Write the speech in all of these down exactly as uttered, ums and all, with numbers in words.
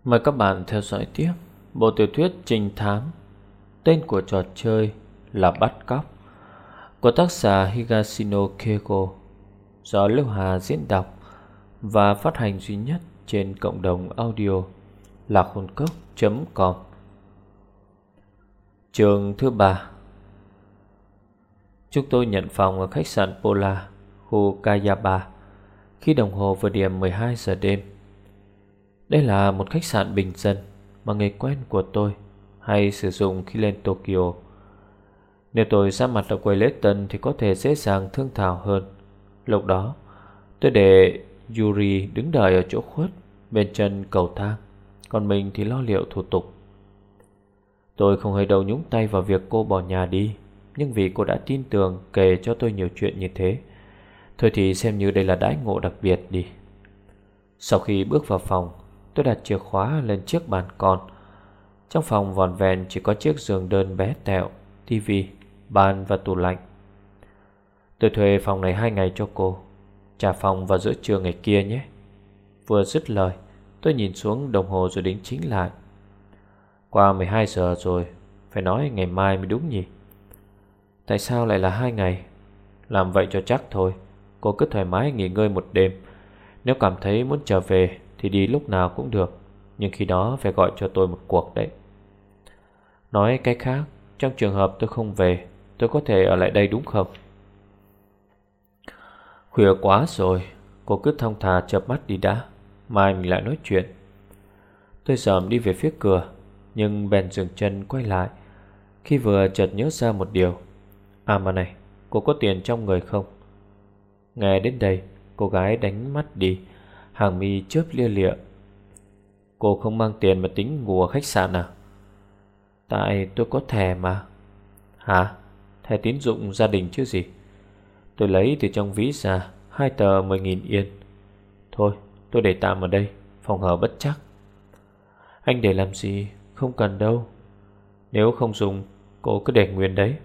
Mời các bạn theo dõi tiếp bộ tiểu thuyết trinh thám tên của trò chơi là Bắt Cóc của tác giả Higashino Keiko, do Lưu Hà diễn đọc và phát hành duy nhất trên cộng đồng audio lạc hồn cốc chấm com. Chương thứ ba. Chúng tôi nhận phòng ở khách sạn Pola, khu Kayaba, khi đồng hồ vừa điểm mười hai giờ đêm. Đây là một khách sạn bình dân mà người quen của tôi hay sử dụng khi lên Tokyo. Nếu tôi ra mặt ở quầy lễ tân thì có thể dễ dàng thương thảo hơn. Lúc đó tôi để Yuri đứng đợi ở chỗ khuất bên chân cầu thang, còn mình thì lo liệu thủ tục. Tôi không hề đầu nhúng tay vào việc cô bỏ nhà đi, nhưng vì cô đã tin tưởng kể cho tôi nhiều chuyện như thế, thôi thì xem như đây là đãi ngộ đặc biệt đi. Sau khi bước vào phòng, tôi đặt chìa khóa lên chiếc bàn con. Trong phòng vỏn vẹn chỉ có chiếc giường đơn bé tẹo, tivi, bàn và tủ lạnh. Tôi thuê phòng này hai ngày cho cô, trả phòng vào giữa trưa ngày kia nhé. Vừa dứt lời, tôi nhìn xuống đồng hồ rồi đính chính lại. Qua mười hai giờ rồi, phải nói ngày mai mới đúng nhỉ? Tại sao lại là hai ngày? Làm vậy cho chắc thôi. Cô cứ thoải mái nghỉ ngơi một đêm. Nếu cảm thấy muốn trở về thì đi lúc nào cũng được, nhưng khi đó phải gọi cho tôi một cuộc đấy. Nói cách khác, trong trường hợp tôi không về, tôi có thể ở lại đây đúng không? Khuya quá rồi, cô cứ thong thả chợp mắt đi đã, mai mình lại nói chuyện. Tôi dòm đi về phía cửa, nhưng bèn dừng chân quay lại khi vừa chợt nhớ ra một điều. À mà này, cô có tiền trong người không? Nghe đến đây, cô gái đánh mắt đi, hàng mi chớp lia lịa. Cô không mang tiền mà tính ngủ ở khách sạn à? Tại tôi có thẻ mà. Hả? Thẻ tín dụng gia đình chứ gì? Tôi lấy từ trong ví ra hai tờ mười nghìn yên. Thôi, tôi để tạm ở đây, phòng hờ bất chắc. Anh để làm gì? Không cần đâu. Nếu không dùng, cô cứ để nguyên đấy.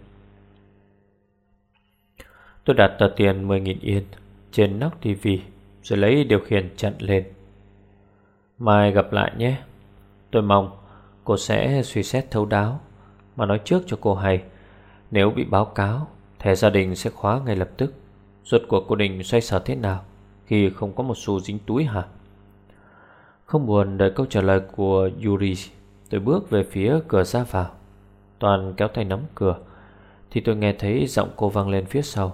Tôi đặt tờ tiền mười nghìn yên trên nóc tivi, rồi lấy điều khiển chặn lên. Mai gặp lại nhé. Tôi mong cô sẽ suy xét thấu đáo. Mà nói trước cho cô hay, nếu bị báo cáo, thẻ gia đình sẽ khóa ngay lập tức. Rốt cuộc cô định xoay sở thế nào khi không có một xu dính túi hả? Không buồn đợi câu trả lời của Yuri, tôi bước về phía cửa ra vào. Toàn kéo tay nắm cửa thì tôi nghe thấy giọng cô vang lên phía sau.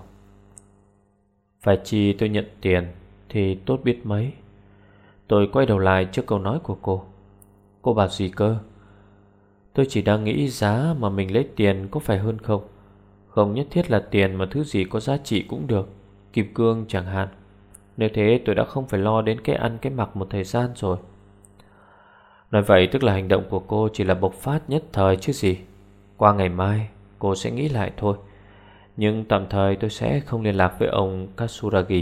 Phải chi tôi nhận tiền thì tốt biết mấy. Tôi quay đầu lại trước câu nói của cô. Cô bảo gì cơ? Tôi chỉ đang nghĩ giá mà mình lấy tiền có phải hơn không? Không nhất thiết là tiền mà thứ gì có giá trị cũng được, kim cương chẳng hạn. Nếu thế tôi đã không phải lo đến cái ăn cái mặc một thời gian rồi. Nói vậy tức là hành động của cô chỉ là bộc phát nhất thời chứ gì. Qua ngày mai cô sẽ nghĩ lại thôi. Nhưng tạm thời tôi sẽ không liên lạc với ông Katsuragi.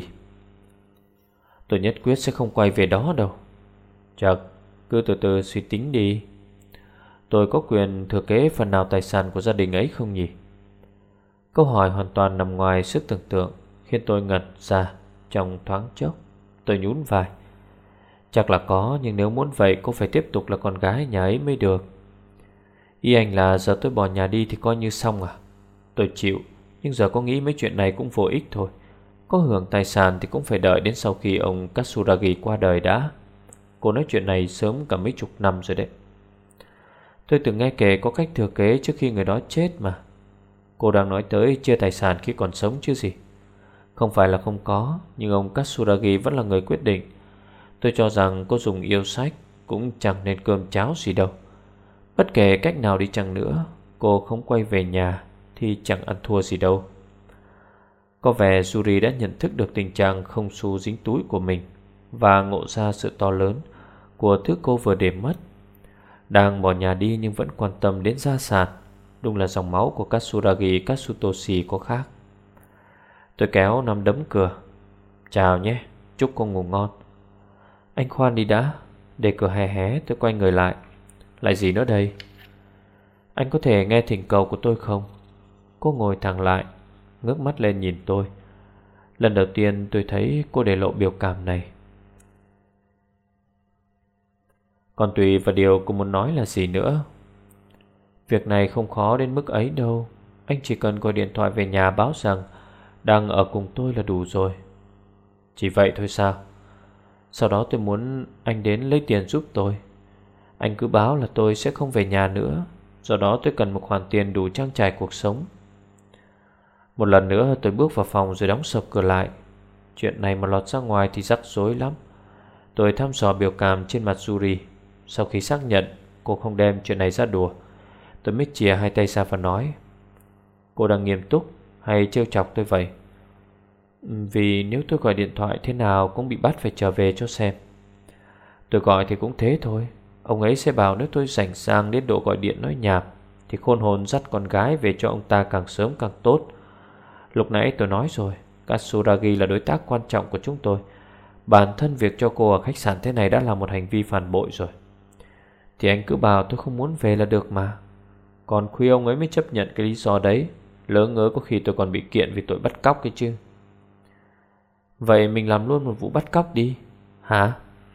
Tôi nhất quyết sẽ không quay về đó đâu. Chật, cứ từ từ suy tính đi. Tôi có quyền thừa kế phần nào tài sản của gia đình ấy không nhỉ? Câu hỏi hoàn toàn nằm ngoài sức tưởng tượng, khiến tôi ngẩn ra trong thoáng chốc. Tôi nhún vai. Chắc là có, nhưng nếu muốn vậy cô phải tiếp tục là con gái nhà ấy mới được. Ý anh là giờ tôi bỏ nhà đi thì coi như xong à? Tôi chịu, nhưng giờ có nghĩ mấy chuyện này cũng vô ích thôi. Có hưởng tài sản thì cũng phải đợi đến sau khi ông Katsuragi qua đời đã. Cô nói chuyện này sớm cả mấy chục năm rồi đấy. Tôi từng nghe kể có cách thừa kế trước khi người đó chết mà. Cô đang nói tới chia tài sản khi còn sống chứ gì. Không phải là không có, nhưng ông Katsuragi vẫn là người quyết định. Tôi cho rằng cô dùng yêu sách cũng chẳng nên cơm cháo gì đâu. Bất kể cách nào đi chăng nữa, cô không quay về nhà thì chẳng ăn thua gì đâu. Có vẻ Yuri đã nhận thức được tình trạng không xu dính túi của mình và ngộ ra sự to lớn của thứ cô vừa để mất. Đang bỏ nhà đi nhưng vẫn quan tâm đến gia sản. Đúng là dòng máu của Katsuragi Katsutoshi có khác. Tôi kéo nắm đấm cửa. Chào nhé, chúc cô ngủ ngon. Anh khoan đi đã. Để cửa hé hé tôi quay người lại. Lại gì nữa đây? Anh có thể nghe thỉnh cầu của tôi không? Cô ngồi thẳng lại, ngước mắt lên nhìn tôi. Lần đầu tiên tôi thấy cô để lộ biểu cảm này. Còn tùy vào điều cô muốn nói là gì nữa. Việc này không khó đến mức ấy đâu. Anh chỉ cần gọi điện thoại về nhà báo rằng đang ở cùng tôi là đủ rồi. Chỉ vậy thôi sao? Sau đó tôi muốn anh đến lấy tiền giúp tôi. Anh cứ báo là tôi sẽ không về nhà nữa. Do đó tôi cần một khoản tiền đủ trang trải cuộc sống. Một lần nữa tôi bước vào phòng rồi đóng sập cửa lại. Chuyện này mà lọt ra ngoài thì rắc rối lắm. Tôi thăm dò biểu cảm trên mặt Yuri. Sau khi xác nhận cô không đem chuyện này ra đùa, tôi mới chìa hai tay ra và nói: cô đang nghiêm túc hay trêu chọc tôi vậy? Vì nếu tôi gọi điện thoại thế nào cũng bị bắt phải trở về cho xem. Tôi gọi thì cũng thế thôi. Ông ấy sẽ bảo nếu tôi rảnh rang đến độ gọi điện nói nhảm thì khôn hồn dắt con gái về cho ông ta càng sớm càng tốt. Lúc nãy tôi nói rồi, Katsuragi là đối tác quan trọng của chúng tôi. Bản thân việc cho cô ở khách sạn thế này đã là một hành vi phản bội rồi. Thì anh cứ bảo tôi không muốn về là được mà. Còn khuya ông ấy mới chấp nhận cái lý do đấy. Lỡ ngớ có khi tôi còn bị kiện vì tội bắt cóc cái chứ. Vậy mình làm luôn một vụ bắt cóc đi. Hả?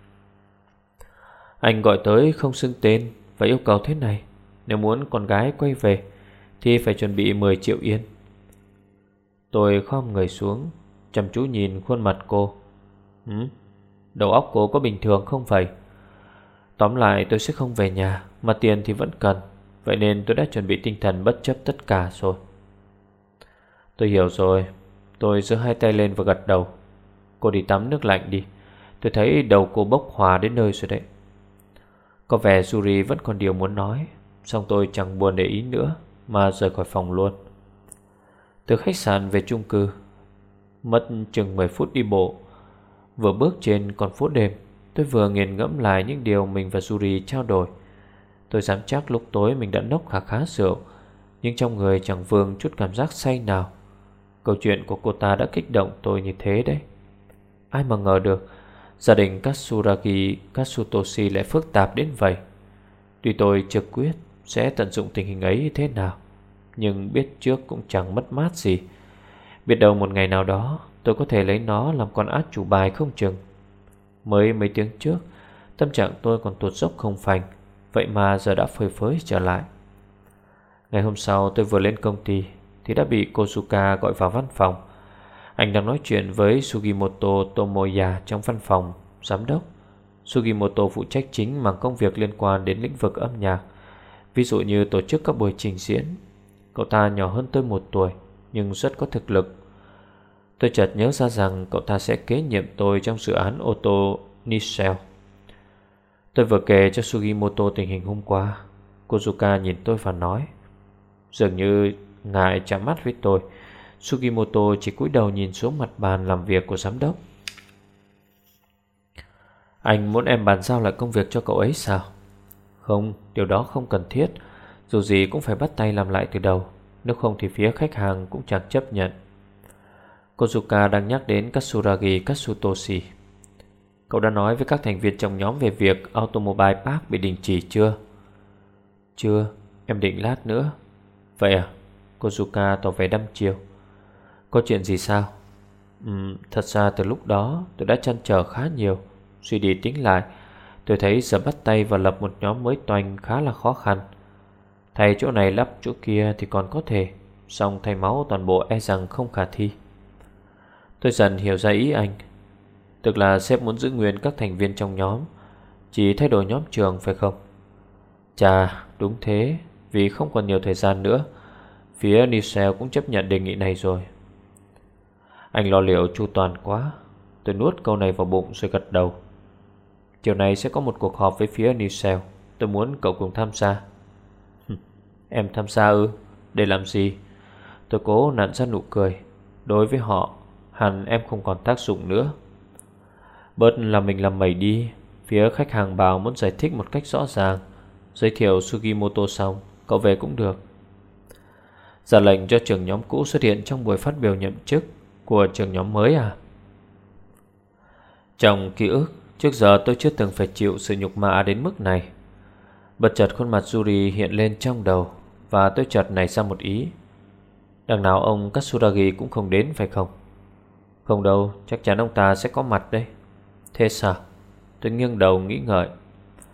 Anh gọi tới không xưng tên và yêu cầu thế này: nếu muốn con gái quay về thì phải chuẩn bị mười triệu yên. Tôi khom người xuống, chăm chú nhìn khuôn mặt cô. Hử? Đầu óc cô có bình thường không vậy? Tóm lại tôi sẽ không về nhà, mà tiền thì vẫn cần. Vậy nên tôi đã chuẩn bị tinh thần bất chấp tất cả rồi. Tôi hiểu rồi. Tôi giơ hai tay lên và gật đầu. Cô đi tắm nước lạnh đi. Tôi thấy đầu cô bốc hỏa đến nơi rồi đấy. Có vẻ Yuri vẫn còn điều muốn nói. Xong tôi chẳng buồn để ý nữa mà rời khỏi phòng luôn. Từ khách sạn về chung cư mất chừng mười phút đi bộ. Vừa bước trên con phố đêm, tôi vừa nghiền ngẫm lại những điều mình và Yuri trao đổi. Tôi dám chắc lúc tối mình đã nốc khá khá rượu, nhưng trong người chẳng vương chút cảm giác say nào. Câu chuyện của cô ta đã kích động tôi như thế đấy. Ai mà ngờ được gia đình Katsuragi Katsutoshi lại phức tạp đến vậy. Tuy tôi chưa quyết sẽ tận dụng tình hình ấy thế nào, nhưng biết trước cũng chẳng mất mát gì. Biết đâu một ngày nào đó tôi có thể lấy nó làm con át chủ bài không chừng. Mới mấy tiếng trước tâm trạng tôi còn tuột dốc không phanh, vậy mà giờ đã phơi phới trở lại. Ngày hôm sau tôi vừa lên công ty thì đã bị Kozuka gọi vào văn phòng. Anh đang nói chuyện với Sugimoto Tomoya trong văn phòng giám đốc. Sugimoto phụ trách chính mảng công việc liên quan đến lĩnh vực âm nhạc, ví dụ như tổ chức các buổi trình diễn. Cậu ta nhỏ hơn tôi một tuổi nhưng rất có thực lực. Tôi chợt nhớ ra rằng cậu ta sẽ kế nhiệm tôi trong dự án ô tô Nissan. Tôi vừa kể cho Sugimoto tình hình hôm qua. Kozuka nhìn tôi và nói: dường như ngại chạm mắt với tôi. Sugimoto chỉ cúi đầu nhìn xuống mặt bàn làm việc của giám đốc. Anh muốn em bàn giao lại công việc cho cậu ấy sao? Không, điều đó không cần thiết. Dù gì cũng phải bắt tay làm lại từ đầu. Nếu không thì phía khách hàng cũng chẳng chấp nhận. Kozuka đang nhắc đến Katsuragi Katsutoshi. Cậu đã nói với các thành viên trong nhóm về việc Automobile Park bị đình chỉ chưa? Chưa, em định lát nữa. Vậy à? Kozuka tỏ vẻ đăm chiêu. Có chuyện gì sao? Uhm, thật ra từ lúc đó tôi đã trăn trở khá nhiều. Suy đi tính lại, tôi thấy giờ bắt tay vào lập một nhóm mới toanh khá là khó khăn. Thay chỗ này lắp chỗ kia thì còn có thể, song thay máu toàn bộ e rằng không khả thi. Tôi dần hiểu ra ý anh. Tức là sếp muốn giữ nguyên các thành viên trong nhóm, chỉ thay đổi nhóm trường phải không? Chà, đúng thế. Vì không còn nhiều thời gian nữa, phía Nissan cũng chấp nhận đề nghị này rồi. Anh lo liệu chu toàn quá. Tôi nuốt câu này vào bụng rồi gật đầu. Chiều nay sẽ có một cuộc họp với phía Nissan. Tôi muốn cậu cùng tham gia. Em tham gia ư? Để làm gì? Tôi cố nặn ra nụ cười. Đối với họ, hẳn em không còn tác dụng nữa. Bớt là mình làm mẩy đi. Phía khách hàng bảo muốn giải thích một cách rõ ràng. Giới thiệu Sugimoto xong, cậu về cũng được. Ra lệnh cho trưởng nhóm cũ xuất hiện trong buổi phát biểu nhậm chức của trưởng nhóm mới à? Trong ký ức, trước giờ tôi chưa từng phải chịu sự nhục mạ đến mức này. Bất chợt khuôn mặt Yuri hiện lên trong đầu, và tôi chợt nảy ra một ý. Đằng nào ông Katsuragi cũng không đến phải không? Không đâu, chắc chắn ông ta sẽ có mặt đấy. Thế sao? Tôi nghiêng đầu nghĩ ngợi.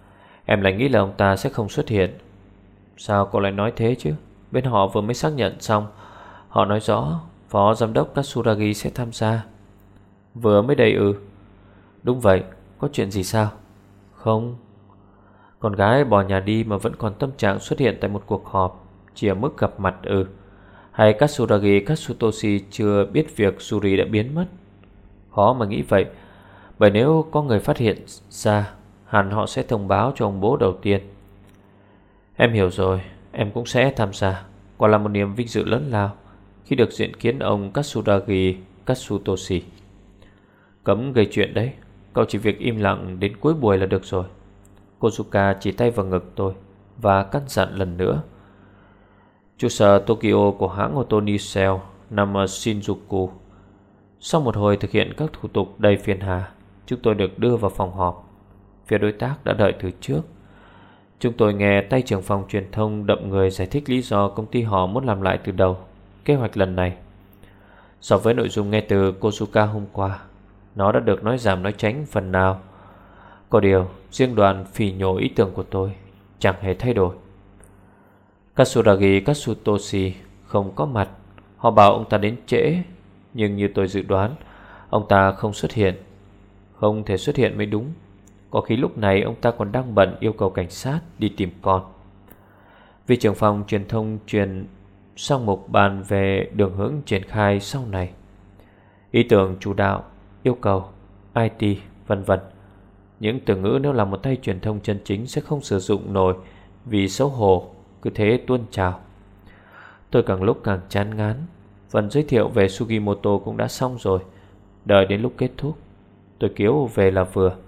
Em lại nghĩ là ông ta sẽ không xuất hiện. Sao cô lại nói thế chứ? Bên họ vừa mới xác nhận xong. Họ nói rõ Phó Giám đốc Katsuragi sẽ tham gia. Vừa mới đây ư? Đúng vậy. Có chuyện gì sao? Không. Con gái bỏ nhà đi mà vẫn còn tâm trạng xuất hiện tại một cuộc họp, chỉ ở mức gặp mặt ư? Hay Katsuragi Katsutoshi chưa biết việc Yuri đã biến mất? Khó mà nghĩ vậy. Bởi nếu có người phát hiện ra, hẳn họ sẽ thông báo cho ông bố đầu tiên. Em hiểu rồi. Em cũng sẽ tham gia. Quả là một niềm vinh dự lớn lao khi được diện kiến ông Katsuragi Katsutoshi. Cấm gây chuyện đấy. Cậu chỉ việc im lặng đến cuối buổi là được rồi. Kozuka chỉ tay vào ngực tôi và căn dặn lần nữa. Trụ sở Tokyo của hãng ô tô Nissan nằm ở Shinjuku. Sau một hồi thực hiện các thủ tục đầy phiền hà, chúng tôi được đưa vào phòng họp. Phía đối tác đã đợi từ trước. Chúng tôi nghe tay trưởng phòng truyền thông đậm người giải thích lý do công ty họ muốn làm lại từ đầu kế hoạch lần này. So với nội dung nghe từ Kozuka hôm qua, nó đã được nói giảm nói tránh phần nào. Có điều riêng đoàn phỉ nhổ ý tưởng của tôi chẳng hề thay đổi. Katsuragi Katsutoshi không có mặt. Họ bảo ông ta đến trễ, nhưng như tôi dự đoán, ông ta không xuất hiện. Không thể xuất hiện mới đúng. Có khi lúc này ông ta còn đang bận yêu cầu cảnh sát đi tìm con. Vị trưởng phòng truyền thông truyền sang mục bàn về đường hướng triển khai sau này, ý tưởng chủ đạo, yêu cầu, i tê, vân vân. Những từ ngữ nếu là một tay truyền thông chân chính sẽ không sử dụng nổi vì xấu hổ, cứ thế tuôn trào. Tôi càng lúc càng chán ngán. Phần giới thiệu về Sugimoto cũng đã xong rồi. Đợi đến lúc kết thúc, tôi kiếu về là vừa.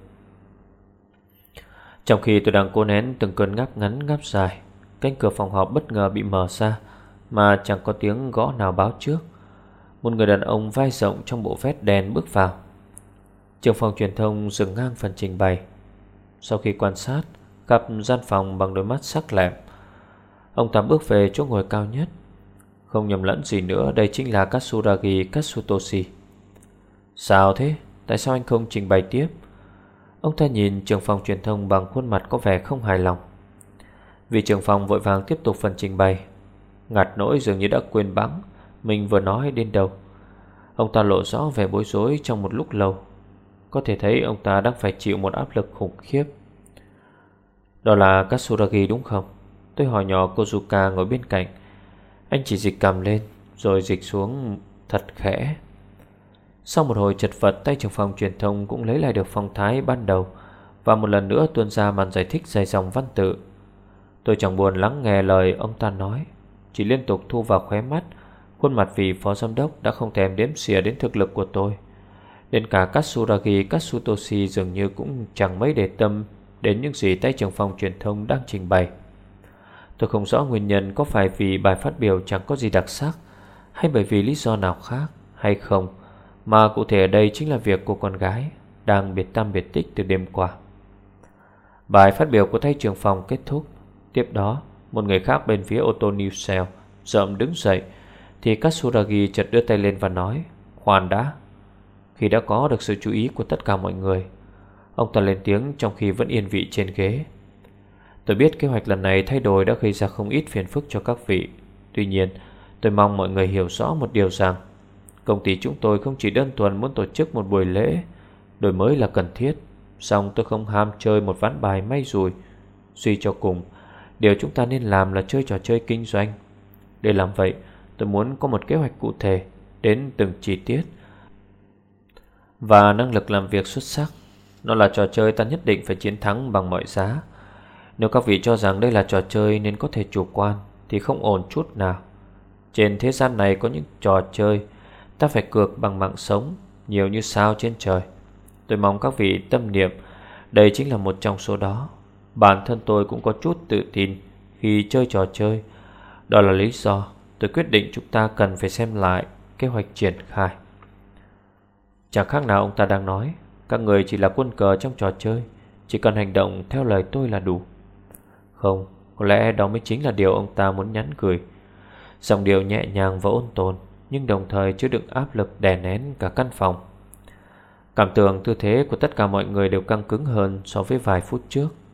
Trong khi tôi đang cố nén từng cơn ngáp ngắn ngáp dài, cánh cửa phòng họp bất ngờ bị mở ra mà chẳng có tiếng gõ nào báo trước. Một người đàn ông vai rộng trong bộ vest đen bước vào. Trưởng phòng truyền thông dừng ngang phần trình bày. Sau khi quan sát cặp gian phòng bằng đôi mắt sắc lẹm, ông ta bước về chỗ ngồi cao nhất. Không nhầm lẫn gì nữa, đây chính là Katsuragi Katsutoshi. Sao thế? Tại sao anh không trình bày tiếp? Ông ta nhìn trưởng phòng truyền thông bằng khuôn mặt có vẻ không hài lòng. Vị trưởng phòng vội vàng tiếp tục phần trình bày, ngặt nỗi dường như đã quên bẵng mình vừa nói đến đâu. Ông ta lộ rõ vẻ bối rối trong một lúc lâu. Có thể thấy ông ta đang phải chịu một áp lực khủng khiếp. Đó là Katsuragi đúng không? Tôi hỏi nhỏ Kozuka ngồi bên cạnh. Anh chỉ dịch cằm lên rồi dịch xuống thật khẽ. Sau một hồi chật vật, tay trưởng phòng truyền thông cũng lấy lại được phong thái ban đầu và một lần nữa tuôn ra màn giải thích dài dòng văn tự. Tôi chẳng buồn lắng nghe lời ông ta nói, chỉ liên tục thu vào khóe mắt khuôn mặt vị phó giám đốc đã không thèm đếm xỉa đến thực lực của tôi. Đến cả Katsuragi Katsutoshi dường như cũng chẳng mấy để tâm đến những gì tay trưởng phòng truyền thông đang trình bày. Tôi không rõ nguyên nhân có phải vì bài phát biểu chẳng có gì đặc sắc, hay bởi vì lý do nào khác hay không, mà cụ thể ở đây chính là việc cô con gái đang biệt tăm biệt tích từ đêm qua. Bài phát biểu của tay trưởng phòng kết thúc. Tiếp đó, một người khác bên phía ô tô New Cell rợm đứng dậy, thì Katsuragi chợt đưa tay lên và nói: "Khoan đã." Khi đã có được sự chú ý của tất cả mọi người, ông ta lên tiếng trong khi vẫn yên vị trên ghế: "Tôi biết kế hoạch lần này thay đổi đã gây ra không ít phiền phức cho các vị. Tuy nhiên, tôi mong mọi người hiểu rõ một điều rằng công ty chúng tôi không chỉ đơn thuần muốn tổ chức một buổi lễ. Đổi mới là cần thiết, song tôi không ham chơi một ván bài may rủi. Suy cho cùng, điều chúng ta nên làm là chơi trò chơi kinh doanh. Để làm vậy, tôi muốn có một kế hoạch cụ thể đến từng chi tiết và năng lực làm việc xuất sắc. Nó là trò chơi ta nhất định phải chiến thắng bằng mọi giá. Nếu các vị cho rằng đây là trò chơi nên có thể chủ quan thì không ổn chút nào. Trên thế gian này có những trò chơi ta phải cược bằng mạng sống, nhiều như sao trên trời. Tôi mong các vị tâm niệm đây chính là một trong số đó. Bản thân tôi cũng có chút tự tin khi chơi trò chơi. Đó là lý do tôi quyết định chúng ta cần phải xem lại kế hoạch triển khai." Chẳng khác nào ông ta đang nói: "Các người chỉ là quân cờ trong trò chơi, chỉ cần hành động theo lời tôi là đủ." Không, có lẽ đó mới chính là điều ông ta muốn nhắn gửi. Giọng điệu nhẹ nhàng và ôn tồn, nhưng đồng thời chứa đựng áp lực đè nén cả căn phòng. Cảm tưởng tư thế của tất cả mọi người đều căng cứng hơn so với vài phút trước.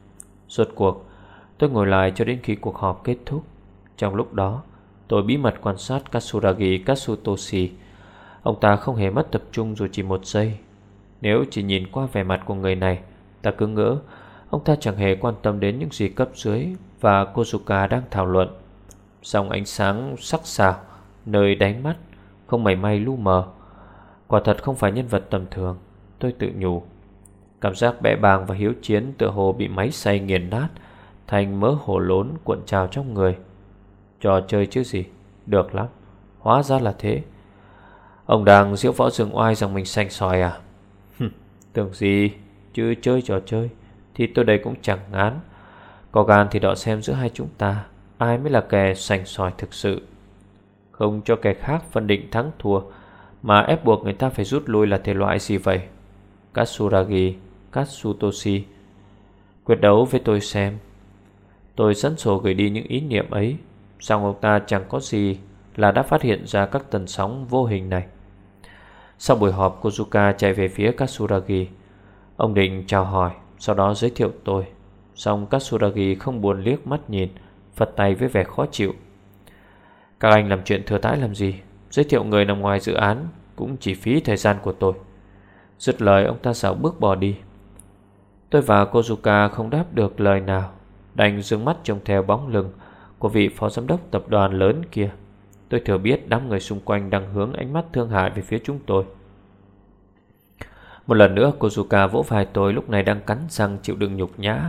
Rốt cuộc tôi ngồi lại cho đến khi cuộc họp kết thúc. Trong lúc đó tôi bí mật quan sát Katsuragi Katsutoshi. Ông ta không hề mất tập trung dù chỉ một giây. Nếu chỉ nhìn qua vẻ mặt của người này, ta cứ ngỡ ông ta chẳng hề quan tâm đến những gì cấp dưới và Kozuka đang thảo luận. Song ánh sáng sắc sảo nơi đáy mắt không mảy may lu mờ. Quả thật không phải nhân vật tầm thường, tôi tự nhủ. Cảm giác bẽ bàng và hiếu chiến tựa hồ bị máy xay nghiền nát thành mớ hổ lốn cuộn trào trong người. Trò chơi chứ gì, được lắm, hóa ra là thế. Ông đang diễu võ dương oai rằng mình xanh sòi à? Tưởng gì, chứ chơi trò chơi thì tôi đây cũng chẳng ngán. Có gan thì đọ xem giữa hai chúng ta ai mới là kẻ xanh sòi thực sự. Không cho kẻ khác phân định thắng thua mà ép buộc người ta phải rút lui là thể loại gì vậy? Katsuragi Katsutoshi, quyết đấu với tôi xem. Tôi sẵn sổ gửi đi những ý niệm ấy. Song ông ta chẳng có gì là đã phát hiện ra các tần sóng vô hình này. Sau buổi họp, Kozuka chạy về phía Katsuragi. Ông định chào hỏi, sau đó giới thiệu tôi. Song Katsuragi không buồn liếc mắt nhìn, phật tay với vẻ khó chịu. Các anh làm chuyện thừa thãi làm gì? Giới thiệu người nằm ngoài dự án cũng chỉ phí thời gian của tôi. Dứt lời, ông ta xảo bước bỏ đi. Tôi và Kozuka không đáp được lời nào, đành dương mắt trông theo bóng lưng của vị phó giám đốc tập đoàn lớn kia. Tôi thừa biết đám người xung quanh đang hướng ánh mắt thương hại về phía chúng tôi. Một lần nữa Kozuka vỗ vai tôi, lúc này đang cắn răng chịu đựng nhục nhã.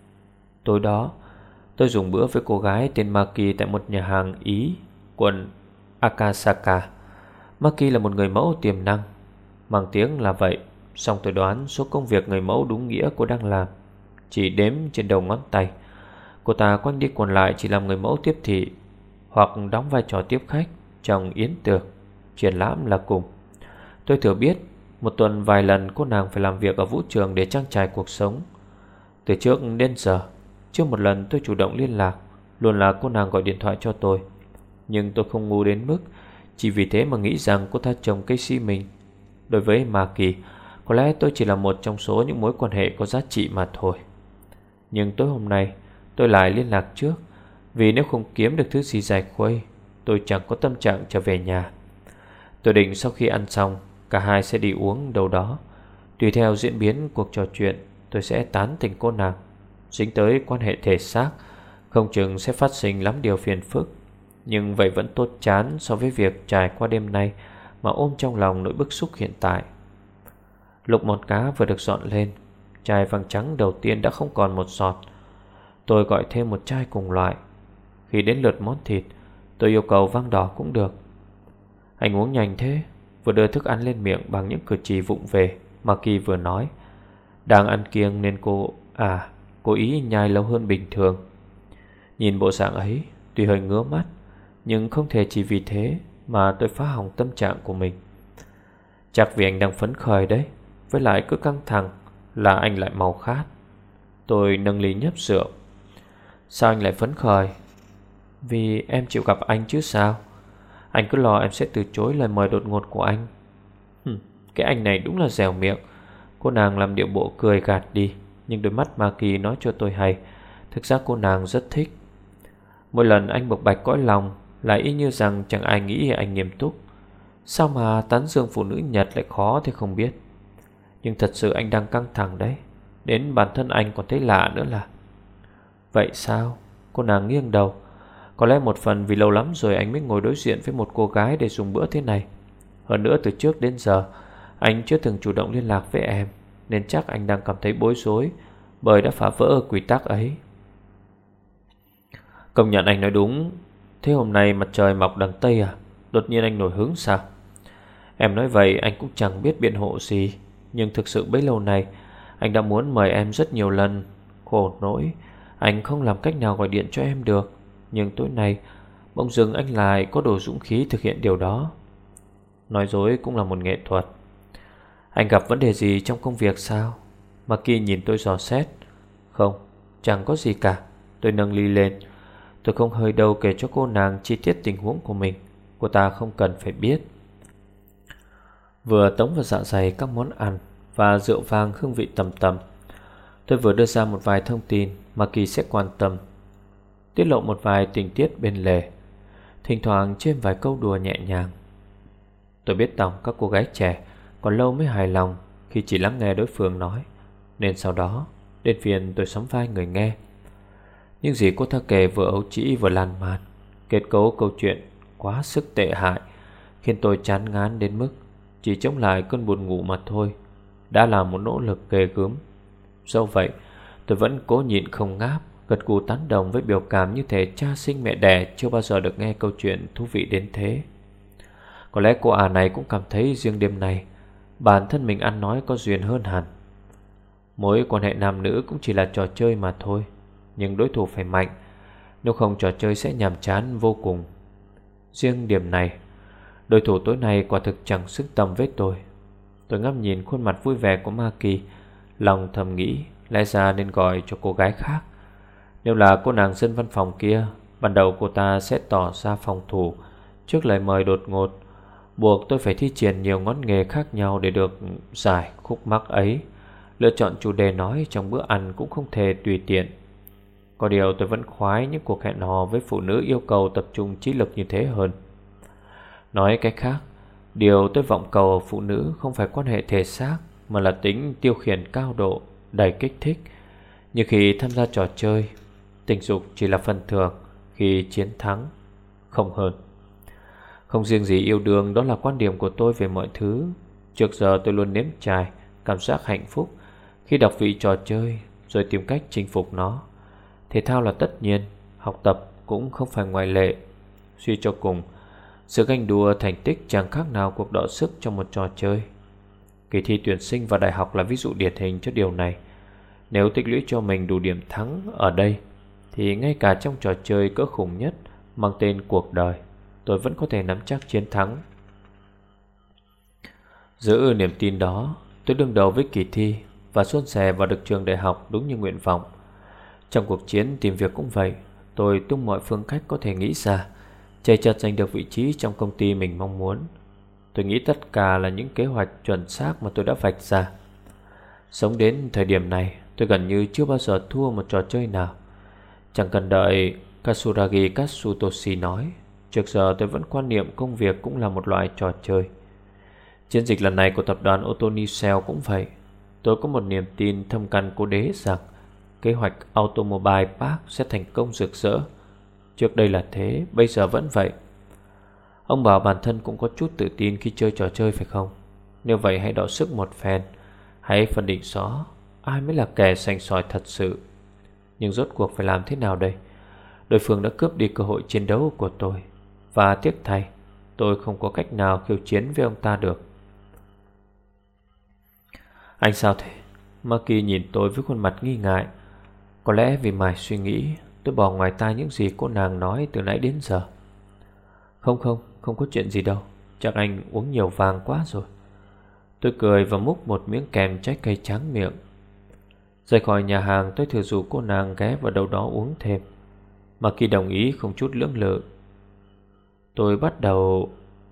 Tối đó tôi dùng bữa với cô gái tên Maki tại một nhà hàng Ý quận Akasaka. Maki là một người mẫu tiềm năng, mang tiếng là vậy. Song tôi đoán số công việc người mẫu đúng nghĩa cô đang làm chỉ đếm trên đầu ngón tay. Cô ta quanh đi quẩn lại chỉ làm người mẫu tiếp thị hoặc đóng vai trò tiếp khách trong yến tiệc, triển lãm là cùng. Tôi thừa biết một tuần vài lần cô nàng phải làm việc ở vũ trường để trang trải cuộc sống. Từ trước đến giờ chưa một lần tôi chủ động liên lạc, luôn là cô nàng gọi điện thoại cho tôi. Nhưng tôi không ngu đến mức chỉ vì thế mà nghĩ rằng cô ta trồng cây si mình. Đối với Maki, có lẽ tôi chỉ là một trong số những mối quan hệ có giá trị mà thôi. Nhưng tối hôm nay tôi lại liên lạc trước, vì nếu không kiếm được thứ gì giải khuây, tôi chẳng có tâm trạng trở về nhà. Tôi định sau khi ăn xong, cả hai sẽ đi uống đâu đó. Tùy theo diễn biến cuộc trò chuyện, tôi sẽ tán tỉnh cô nàng. Dính tới quan hệ thể xác, không chừng sẽ phát sinh lắm điều phiền phức. Nhưng vậy vẫn tốt chán so với việc trải qua đêm nay mà ôm trong lòng nỗi bức xúc hiện tại. Lúc món cá vừa được dọn lên, chai vàng trắng đầu tiên đã không còn một giọt. Tôi gọi thêm một chai cùng loại. Khi đến lượt món thịt, tôi yêu cầu vang đỏ cũng được. Anh uống nhanh thế? Vừa đưa thức ăn lên miệng bằng những cử chỉ vụng về, Maki vừa nói. Đang ăn kiêng nên cô À cố ý nhai lâu hơn bình thường. Nhìn bộ dạng ấy, tuy hơi ngứa mắt, nhưng không thể chỉ vì thế mà tôi phá hỏng tâm trạng của mình. Chắc vì anh đang phấn khởi đấy, với lại cứ căng thẳng là anh lại mau khát. Tôi nâng ly nhấp rượu. Sao anh lại phấn khởi? Vì em chịu gặp anh chứ sao. Anh cứ lo em sẽ từ chối lời mời đột ngột của anh. Hừm, cái anh này đúng là dẻo miệng. Cô nàng làm điệu bộ cười gạt đi, nhưng đôi mắt Maki nói cho tôi hay, thực ra cô nàng rất thích. Mỗi lần anh bộc bạch cõi lòng lại y như rằng chẳng ai nghĩ anh nghiêm túc. Sao mà tán dương phụ nữ Nhật lại khó thế không biết. Nhưng thật sự anh đang căng thẳng đấy, đến bản thân anh còn thấy lạ nữa là. Vậy sao? Cô nàng nghiêng đầu. Có lẽ một phần vì lâu lắm rồi anh mới ngồi đối diện với một cô gái để dùng bữa thế này. Hơn nữa từ trước đến giờ anh chưa từng chủ động liên lạc với em, nên chắc anh đang cảm thấy bối rối bởi đã phá vỡ quy tắc ấy. Công nhận anh nói đúng. Thế hôm nay mặt trời mọc đằng Tây à? Đột nhiên anh nổi hứng sao? Em nói vậy anh cũng chẳng biết biện hộ gì. Nhưng thực sự bấy lâu nay anh đã muốn mời em rất nhiều lần. Khổ nỗi anh không làm cách nào gọi điện cho em được. Nhưng tối nay bỗng dưng anh lại có đủ dũng khí thực hiện điều đó. Nói dối cũng là một nghệ thuật. Anh gặp vấn đề gì trong công việc sao? Maki nhìn tôi dò xét. Không, chẳng có gì cả. Tôi nâng ly lên. Tôi không hơi đâu kể cho cô nàng chi tiết tình huống của mình. Cô ta không cần phải biết. Vừa tống vào dạ dày các món ăn và rượu vang hương vị tầm tầm, tôi vừa đưa ra một vài thông tin Maki sẽ quan tâm, tiết lộ một vài tình tiết bên lề, thỉnh thoảng chêm vài câu đùa nhẹ nhàng. Tôi biết tòng các cô gái trẻ còn lâu mới hài lòng khi chỉ lắng nghe đối phương nói, nên sau đó đến phiên tôi sắm vai người nghe. Nhưng gì cô ta kể vừa ấu trĩ vừa lan man, kết cấu câu chuyện quá sức tệ hại, khiến tôi chán ngán đến mức chỉ chống lại cơn buồn ngủ mà thôi đã là một nỗ lực ghê gớm. Dẫu vậy, tôi vẫn cố nhịn không ngáp, gật gù tán đồng với biểu cảm như thể cha sinh mẹ đẻ chưa bao giờ được nghe câu chuyện thú vị đến thế. Có lẽ cô ả này cũng cảm thấy riêng đêm này bản thân mình ăn nói có duyên hơn hẳn. Mối quan hệ nam nữ cũng chỉ là trò chơi mà thôi, nhưng đối thủ phải mạnh, nếu không trò chơi sẽ nhàm chán vô cùng. Riêng điểm này, đối thủ tối nay quả thực chẳng xứng tầm với tôi. Tôi ngắm nhìn khuôn mặt vui vẻ của Maki, lòng thầm nghĩ lẽ ra nên gọi cho cô gái khác. Nếu là cô nàng dân văn phòng kia, ban đầu cô ta sẽ tỏ ra phòng thủ trước lời mời đột ngột, buộc tôi phải thi triển nhiều ngón nghề khác nhau để được giải khúc mắc ấy. Lựa chọn chủ đề nói trong bữa ăn cũng không thể tùy tiện. Có điều tôi vẫn khoái những cuộc hẹn hò với phụ nữ yêu cầu tập trung trí lực như thế hơn. Nói cách khác, điều tôi vọng cầu ở phụ nữ không phải quan hệ thể xác, mà là tính tiêu khiển cao độ, đầy kích thích. Như khi tham gia trò chơi, tình dục chỉ là phần thưởng khi chiến thắng, không hơn. Không riêng gì yêu đương, đó là quan điểm của tôi về mọi thứ. Trước giờ tôi luôn nếm trải cảm giác hạnh phúc khi đọc vị trò chơi rồi tìm cách chinh phục nó. Thể thao là tất nhiên, học tập cũng không phải ngoại lệ. Suy cho cùng, sự ganh đua thành tích chẳng khác nào cuộc đọ sức trong một trò chơi. Kỳ thi tuyển sinh vào đại học là ví dụ điển hình cho điều này. Nếu tích lũy cho mình đủ điểm thắng ở đây, thì ngay cả trong trò chơi cỡ khủng nhất mang tên cuộc đời, tôi vẫn có thể nắm chắc chiến thắng. Giữ niềm tin đó, tôi đương đầu với kỳ thi và suôn sẻ vào được trường đại học đúng như nguyện vọng. Trong cuộc chiến tìm việc cũng vậy, tôi tung mọi phương cách có thể nghĩ ra, chạy chật giành được vị trí trong công ty mình mong muốn. Tôi nghĩ tất cả là những kế hoạch chuẩn xác mà tôi đã vạch ra. Sống đến thời điểm này, tôi gần như chưa bao giờ thua một trò chơi nào. Chẳng cần đợi Katsuragi Katsutoshi nói, trước giờ tôi vẫn quan niệm công việc cũng là một loại trò chơi. Chiến dịch lần này của tập đoàn ô tô Nissan cũng vậy. Tôi có một niềm tin thâm căn cố đế rằng kế hoạch Automobile Park sẽ thành công rực rỡ. Trước đây là thế, bây giờ vẫn vậy. Ông bảo bản thân cũng có chút tự tin khi chơi trò chơi phải không? Nếu vậy hãy đọ sức một phen, hãy phân định rõ ai mới là kẻ sành sỏi thật sự. Nhưng rốt cuộc phải làm thế nào đây? Đối phương đã cướp đi cơ hội chiến đấu của tôi, và tiếc thay, tôi không có cách nào khiêu chiến với ông ta được. Anh sao thế? Maki nhìn tôi với khuôn mặt nghi ngại. Có lẽ vì mải suy nghĩ, tôi bỏ ngoài tai những gì cô nàng nói từ nãy đến giờ. Không không, không có chuyện gì đâu. Chắc anh uống nhiều vàng quá rồi. Tôi cười và múc một miếng kèm trái cây tráng miệng. Rời khỏi nhà hàng, tôi thử rủ cô nàng ghé vào đâu đó uống thêm. Maki đồng ý không chút lưỡng lự. Tôi bắt đầu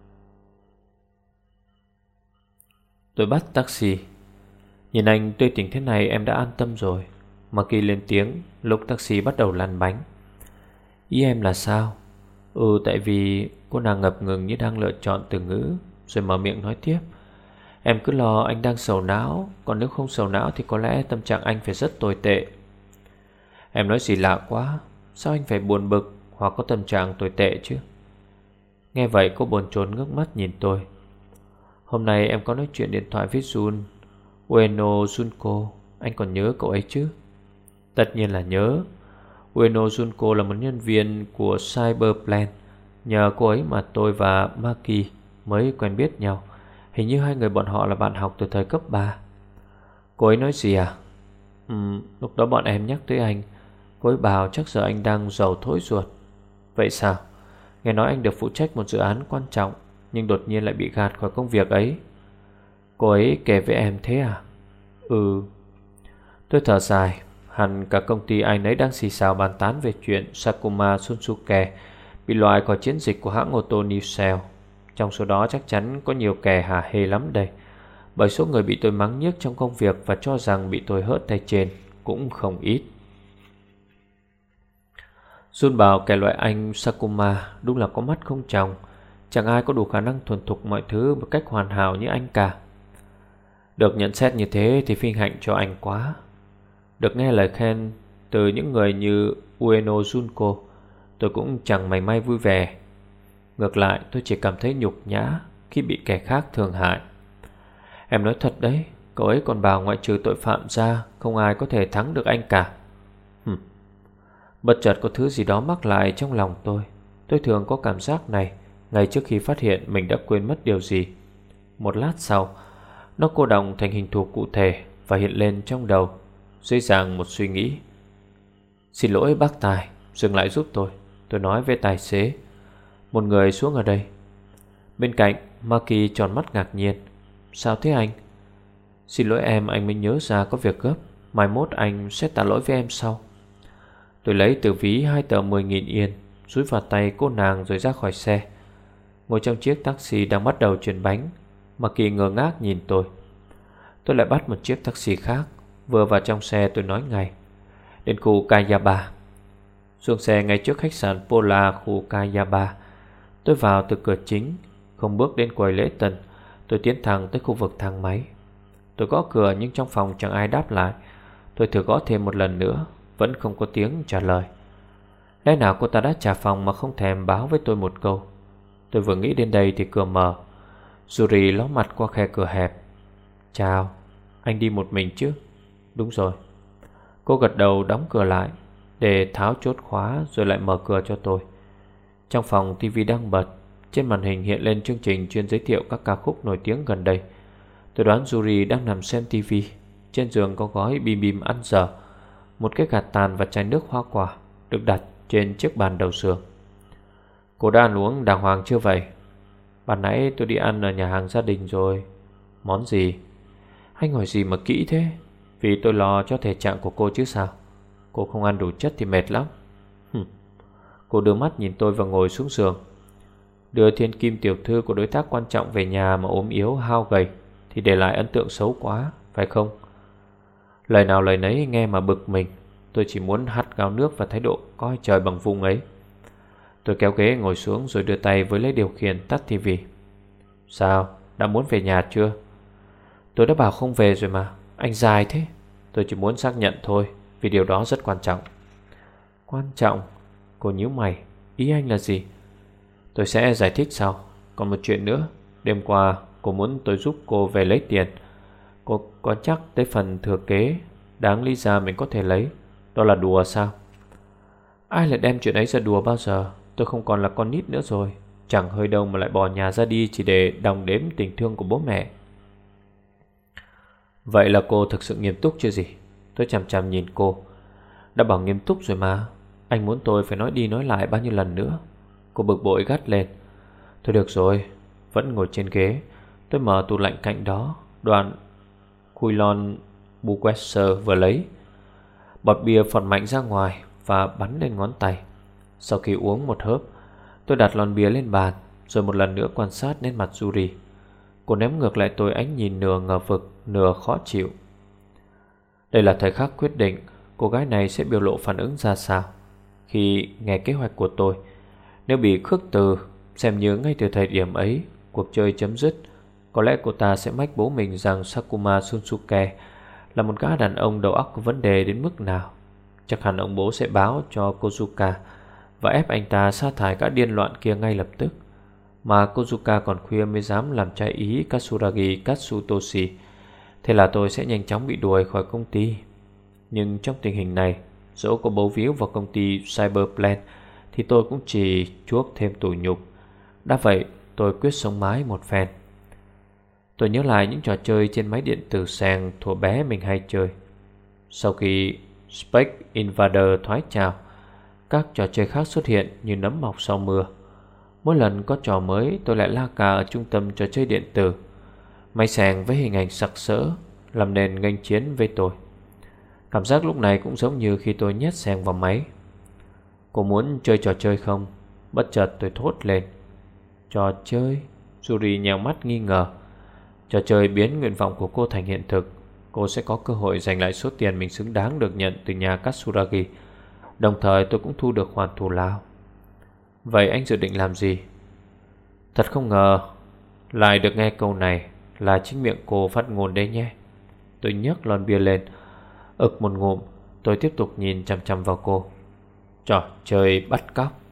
Tôi bắt taxi. Nhìn anh tươi tỉnh thế này em đã an tâm rồi. Maki lên tiếng lúc taxi bắt đầu lăn bánh. Ý em là sao? Ừ, tại vì cô nàng ngập ngừng như đang lựa chọn từ ngữ, rồi mở miệng nói tiếp. Em cứ lo anh đang sầu não, còn nếu không sầu não thì có lẽ tâm trạng anh phải rất tồi tệ. Em nói gì lạ quá. Sao anh phải buồn bực hoặc có tâm trạng tồi tệ chứ? Nghe vậy cô bồn chồn ngước mắt nhìn tôi. Hôm nay em có nói chuyện điện thoại với Jun, Ueno Junko. Anh còn nhớ cậu ấy chứ? Tất nhiên là nhớ. Ueno Junko là một nhân viên của Cyberplan. Nhờ cô ấy mà tôi và Maki mới quen biết nhau. Hình như hai người bọn họ là bạn học từ thời cấp ba. Cô ấy nói gì à? Ừ, lúc đó bọn em nhắc tới anh. Cô ấy bảo chắc giờ anh đang giàu thối ruột. Vậy sao? Nghe nói anh được phụ trách một dự án quan trọng, nhưng đột nhiên lại bị gạt khỏi công việc ấy. Cô ấy kể với em thế à? Ừ. Tôi thở dài. Hẳn cả công ty ai nấy đang xì xào bàn tán về chuyện Sakuma Sunsuke bị loại khỏi chiến dịch của hãng ô tô Nissan. Trong số đó chắc chắn có nhiều kẻ hả hê lắm đây. Bởi số người bị tôi mắng nhiếc trong công việc và cho rằng bị tôi hớt tay trên cũng không ít. Jun bảo kẻ loại anh Sakuma đúng là có mắt không tròng. Chẳng ai có đủ khả năng thuần thục mọi thứ một cách hoàn hảo như anh cả. Được nhận xét như thế thì vinh hạnh cho anh quá. Được nghe lời khen từ những người như Ueno Junko, tôi cũng chẳng mảy may vui vẻ. Ngược lại, tôi chỉ cảm thấy nhục nhã khi bị kẻ khác thương hại. Em nói thật đấy, cậu ấy còn bảo ngoại trừ tội phạm ra, không ai có thể thắng được anh cả. Hừm. Bất chợt có thứ gì đó mắc lại trong lòng tôi. Tôi thường có cảm giác này ngay trước khi phát hiện mình đã quên mất điều gì. Một lát sau, nó cô đọng thành hình thù cụ thể và hiện lên trong đầu, dưới dạng một suy nghĩ. Xin lỗi bác tài, dừng lại giúp tôi. Tôi nói với tài xế. Một người xuống ở đây. Bên cạnh, Maki tròn mắt ngạc nhiên. Sao thế anh? Xin lỗi em, anh mới nhớ ra có việc gấp. Mai mốt anh sẽ tạ lỗi với em sau. Tôi lấy từ ví hai tờ mười nghìn yên, dúi vào tay cô nàng rồi ra khỏi xe. Ngồi trong chiếc taxi đang bắt đầu chuyển bánh, Maki ngơ ngác nhìn tôi. Tôi lại bắt một chiếc taxi khác. Vừa vào trong xe tôi nói ngay. Đến khu Kayaba. Xuống xe ngay trước khách sạn Pola khu Kayaba. Tôi vào từ cửa chính, không bước đến quầy lễ tân. Tôi tiến thẳng tới khu vực thang máy. Tôi gõ cửa nhưng trong phòng chẳng ai đáp lại. Tôi thử gõ thêm một lần nữa, vẫn không có tiếng trả lời. Lẽ nào cô ta đã trả phòng mà không thèm báo với tôi một câu? Tôi vừa nghĩ đến đây thì cửa mở. Yuri ló mặt qua khe cửa hẹp. Chào, anh đi một mình chứ? Đúng rồi. Cô gật đầu đóng cửa lại để tháo chốt khóa rồi lại mở cửa cho tôi. Trong phòng tivi đang bật. Trên màn hình hiện lên chương trình chuyên giới thiệu các ca khúc nổi tiếng gần đây. Tôi đoán Yuri đang nằm xem tivi. Trên giường có gói bim bim ăn dở, một cái gạt tàn và chai nước hoa quả được đặt trên chiếc bàn đầu giường. Cô đã ăn uống đàng hoàng chưa vậy? Ban nãy tôi đi ăn ở nhà hàng gia đình rồi. Món gì? Anh hỏi gì mà kỹ thế? Vì tôi lo cho thể trạng của cô chứ sao. Cô không ăn đủ chất thì mệt lắm. Hừm. Cô đưa mắt nhìn tôi và ngồi xuống giường. Đưa thiên kim tiểu thư của đối tác quan trọng về nhà mà ốm yếu hao gầy thì để lại ấn tượng xấu quá, phải không? Lời nào lời nấy nghe mà bực mình. Tôi chỉ muốn hắt gáo nước và thái độ coi trời bằng vung ấy. Tôi kéo ghế ngồi xuống rồi đưa tay với lấy điều khiển tắt tivi. Sao? Đã muốn về nhà chưa? Tôi đã bảo không về rồi mà. Anh dài thế. Tôi chỉ muốn xác nhận thôi, vì điều đó rất quan trọng. Quan trọng? Cô nhíu mày. Ý anh là gì? Tôi sẽ giải thích sau. Còn một chuyện nữa. Đêm qua cô muốn tôi giúp cô về lấy tiền. Cô có chắc tới phần thừa kế đáng lý ra mình có thể lấy. Đó là đùa sao? Ai lại đem chuyện ấy ra đùa bao giờ? Tôi không còn là con nít nữa rồi. Chẳng hơi đâu mà lại bỏ nhà ra đi chỉ để đong đếm tình thương của bố mẹ. Vậy là cô thực sự nghiêm túc chứ gì? Tôi chằm chằm nhìn cô. Đã bảo nghiêm túc rồi mà. Anh muốn tôi phải nói đi nói lại bao nhiêu lần nữa? Cô bực bội gắt lên. Thôi được rồi. Vẫn ngồi trên ghế. Tôi mở tủ lạnh cạnh đó. Đoạn Quilon Budweiser vừa lấy. Bọt bia phọt mạnh ra ngoài và bắn lên ngón tay. Sau khi uống một hớp, tôi đặt lon bia lên bàn, rồi một lần nữa quan sát lên mặt Yuri. Cô ném ngược lại tôi ánh nhìn nửa ngờ vực, nửa khó chịu. Đây là thời khắc quyết định cô gái này sẽ biểu lộ phản ứng ra sao khi nghe kế hoạch của tôi. Nếu bị khước từ, xem như ngay từ thời điểm ấy cuộc chơi chấm dứt, có lẽ cô ta sẽ mách bố mình rằng Sakuma Shunsuke là một gã đàn ông đầu óc có vấn đề đến mức nào. Chắc hẳn ông bố sẽ báo cho Kozuka và ép anh ta sa thải gã điên loạn kia ngay lập tức. Mà Kozuka còn khuya mới dám làm trái ý Katsuragi Katsutoshi. Thế là tôi sẽ nhanh chóng bị đuổi khỏi công ty. Nhưng trong tình hình này, dẫu có bấu víu vào công ty Cyberplan thì tôi cũng chỉ chuốc thêm tủi nhục. Đã vậy tôi quyết sống mái một phen. Tôi nhớ lại những trò chơi trên máy điện tử sàng thuở bé mình hay chơi. Sau khi Space Invader thoái trào, các trò chơi khác xuất hiện như nấm mọc sau mưa. Mỗi lần có trò mới tôi lại la cà ở trung tâm trò chơi điện tử. Máy sàng với hình ảnh sặc sỡ làm nền nghênh chiến với tôi. Cảm giác lúc này cũng giống như khi tôi nhét sàng vào máy. Cô muốn chơi trò chơi không? Bất chợt tôi thốt lên. Trò chơi? Yuri nheo mắt nghi ngờ. Trò chơi biến nguyện vọng của cô thành hiện thực. Cô sẽ có cơ hội giành lại số tiền mình xứng đáng được nhận từ nhà Katsuragi. Đồng thời tôi cũng thu được khoản thù lao. Vậy anh dự định làm gì? Thật không ngờ lại được nghe câu này là chính miệng cô phát ngôn đấy nhé. Tôi nhấc lon bia lên, ực một ngụm. Tôi tiếp tục nhìn chằm chằm vào cô. Trò chơi bắt cóc.